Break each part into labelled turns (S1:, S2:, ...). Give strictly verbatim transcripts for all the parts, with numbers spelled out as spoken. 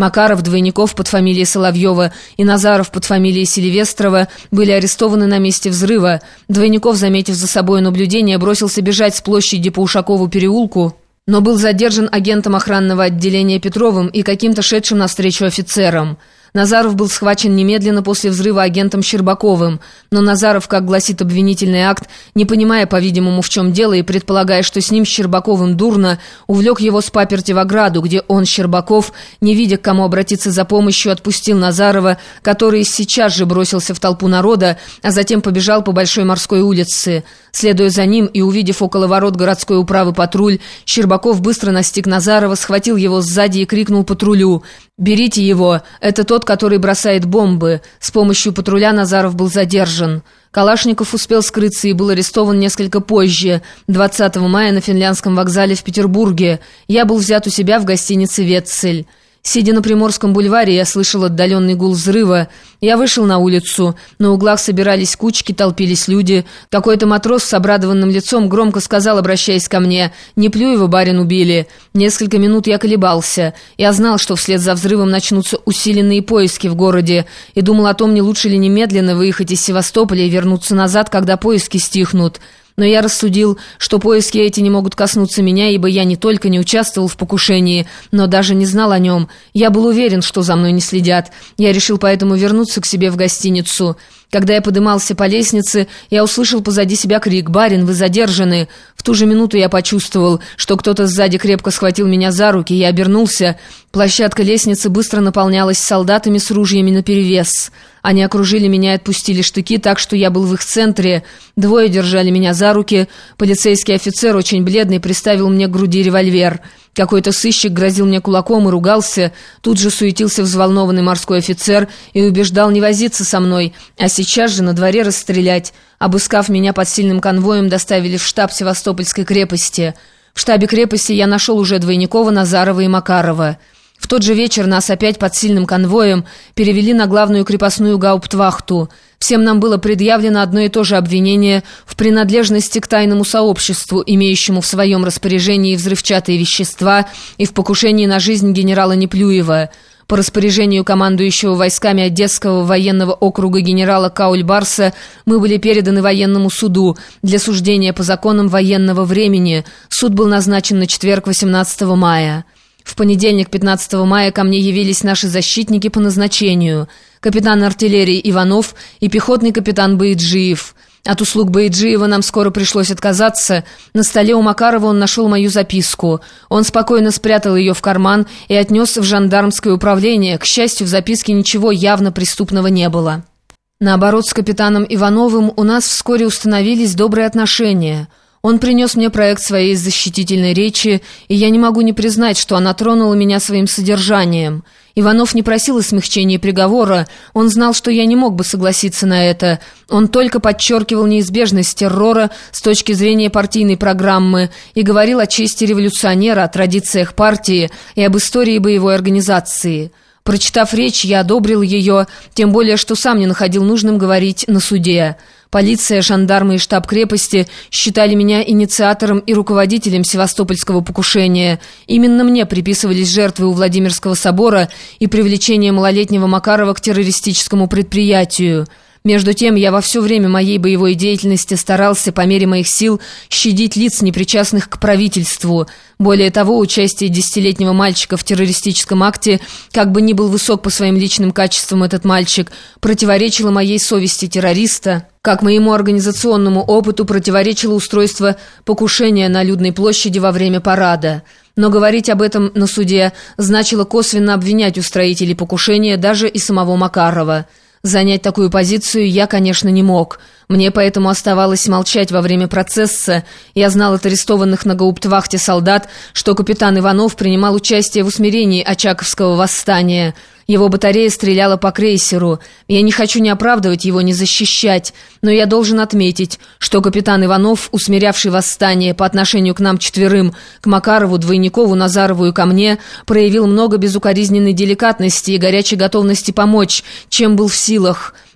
S1: Макаров, Двойников под фамилией Соловьева и Назаров под фамилией Селивестрова были арестованы на месте взрыва. Двойников, заметив за собой наблюдение, бросился бежать с площади по Ушакову переулку, но был задержан агентом охранного отделения Петровым и каким-то шедшим навстречу офицером. Назаров был схвачен немедленно после взрыва агентом Щербаковым, но Назаров, как гласит обвинительный акт, не понимая, по-видимому, в чем дело и предполагая, что с ним, Щербаковым, дурно, увлек его с паперти в ограду, где он, Щербаков, не видя, к кому обратиться за помощью, отпустил Назарова, который сейчас же бросился в толпу народа, а затем побежал по Большой Морской улице. Следуя за ним и увидев около ворот городской управы патруль, Щербаков быстро настиг Назарова, схватил его сзади и крикнул патрулю: «Берите его, это тот, который бросает бомбы». С помощью патруля Назаров был задержан. Калашников успел скрыться и был арестован несколько позже, двадцатого мая на Финляндском вокзале в Петербурге. Я был взят у себя в гостинице «Ветцель». Сидя на Приморском бульваре, я слышал отдаленный гул взрыва. Я вышел на улицу. На углах собирались кучки, толпились люди. Какой-то матрос с обрадованным лицом громко сказал, обращаясь ко мне: «Неплюева, барин, убили». Несколько минут я колебался. Я знал, что вслед за взрывом начнутся усиленные поиски в городе, и думал о том, не лучше ли немедленно выехать из Севастополя и вернуться назад, когда поиски стихнут. Но я рассудил, что поиски эти не могут коснуться меня, ибо я не только не участвовал в покушении, но даже не знал о нем. Я был уверен, что за мной не следят. Я решил поэтому вернуться к себе в гостиницу. Когда я подымался по лестнице, я услышал позади себя крик: «Барин, вы задержаны!» В ту же минуту я почувствовал, что кто-то сзади крепко схватил меня за руки. Я обернулся. Площадка лестницы быстро наполнялась солдатами с ружьями наперевес. Они окружили меня и отпустили штыки, так что я был в их центре. Двое держали меня за руки. Полицейский офицер, очень бледный, приставил мне к груди револьвер. Какой-то сыщик грозил мне кулаком и ругался. Тут же суетился взволнованный морской офицер и убеждал не возиться со мной, а сейчас же на дворе расстрелять. Обыскав меня под сильным конвоем, доставили в штаб Севастопольской крепости. В штабе крепости я нашел уже Двойникова, Назарова и Макарова. В тот же вечер нас опять под сильным конвоем перевели на главную крепостную гауптвахту. Всем нам было предъявлено одно и то же обвинение в принадлежности к тайному сообществу, имеющему в своем распоряжении взрывчатые вещества, и в покушении на жизнь генерала Неплюева. По распоряжению командующего войсками Одесского военного округа генерала Каульбарса мы были переданы военному суду для суждения по законам военного времени. Суд был назначен на четверг, восемнадцатого мая. В понедельник, пятнадцатого мая, ко мне явились наши защитники по назначению: капитан артиллерии Иванов и пехотный капитан Бояджиев. От услуг Бояджиева нам скоро пришлось отказаться. На столе у Макарова он нашел мою записку. Он спокойно спрятал ее в карман и отнес в жандармское управление. К счастью, в записке ничего явно преступного не было. Наоборот, с капитаном Ивановым у нас вскоре установились добрые отношения. Он принес мне проект своей защитительной речи, и я не могу не признать, что она тронула меня своим содержанием. Иванов не просил о смягчении приговора, он знал, что я не мог бы согласиться на это. Он только подчеркивал неизбежность террора с точки зрения партийной программы и говорил о чести революционера, о традициях партии и об истории боевой организации. Прочитав речь, я одобрил ее, тем более, что сам не находил нужным говорить на суде. Полиция, жандармы и штаб крепости считали меня инициатором и руководителем севастопольского покушения. Именно мне приписывались жертвы у Владимирского собора и привлечение малолетнего Макарова к террористическому предприятию. Между тем, я во все время моей боевой деятельности старался, по мере моих сил, щадить лиц, непричастных к правительству. Более того, участие десятилетнего мальчика в террористическом акте, как бы ни был высок по своим личным качествам этот мальчик, противоречило моей совести террориста, как моему организационному опыту противоречило устройство покушения на Людной площади во время парада. Но говорить об этом на суде значило косвенно обвинять устроителей покушения, даже и самого Макарова. Занять такую позицию я, конечно, не мог. Мне поэтому оставалось молчать во время процесса. Я знал от арестованных на гауптвахте солдат, что капитан Иванов принимал участие в усмирении Очаковского восстания. Его батарея стреляла по крейсеру. Я не хочу ни оправдывать его, ни защищать, но я должен отметить, что капитан Иванов, усмирявший восстание по отношению к нам четверым, к Макарову, Двойникову, Назарову и ко мне, проявил много безукоризненной деликатности и горячей готовности помочь, чем был в силах.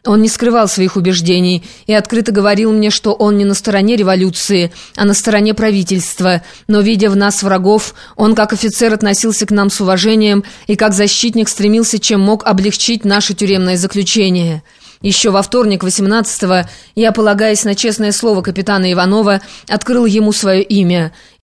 S1: Он не скрывал своих убеждений и открыто говорил мне, что он не на стороне революции, а на стороне правительства, но, видя в нас врагов, он как офицер относился к нам с уважением и как защитник стремился чем мог облегчить наше тюремное заключение. Еще во вторник, восемнадцатого, я, полагаясь на честное слово капитана Иванова, открыл ему свое имя.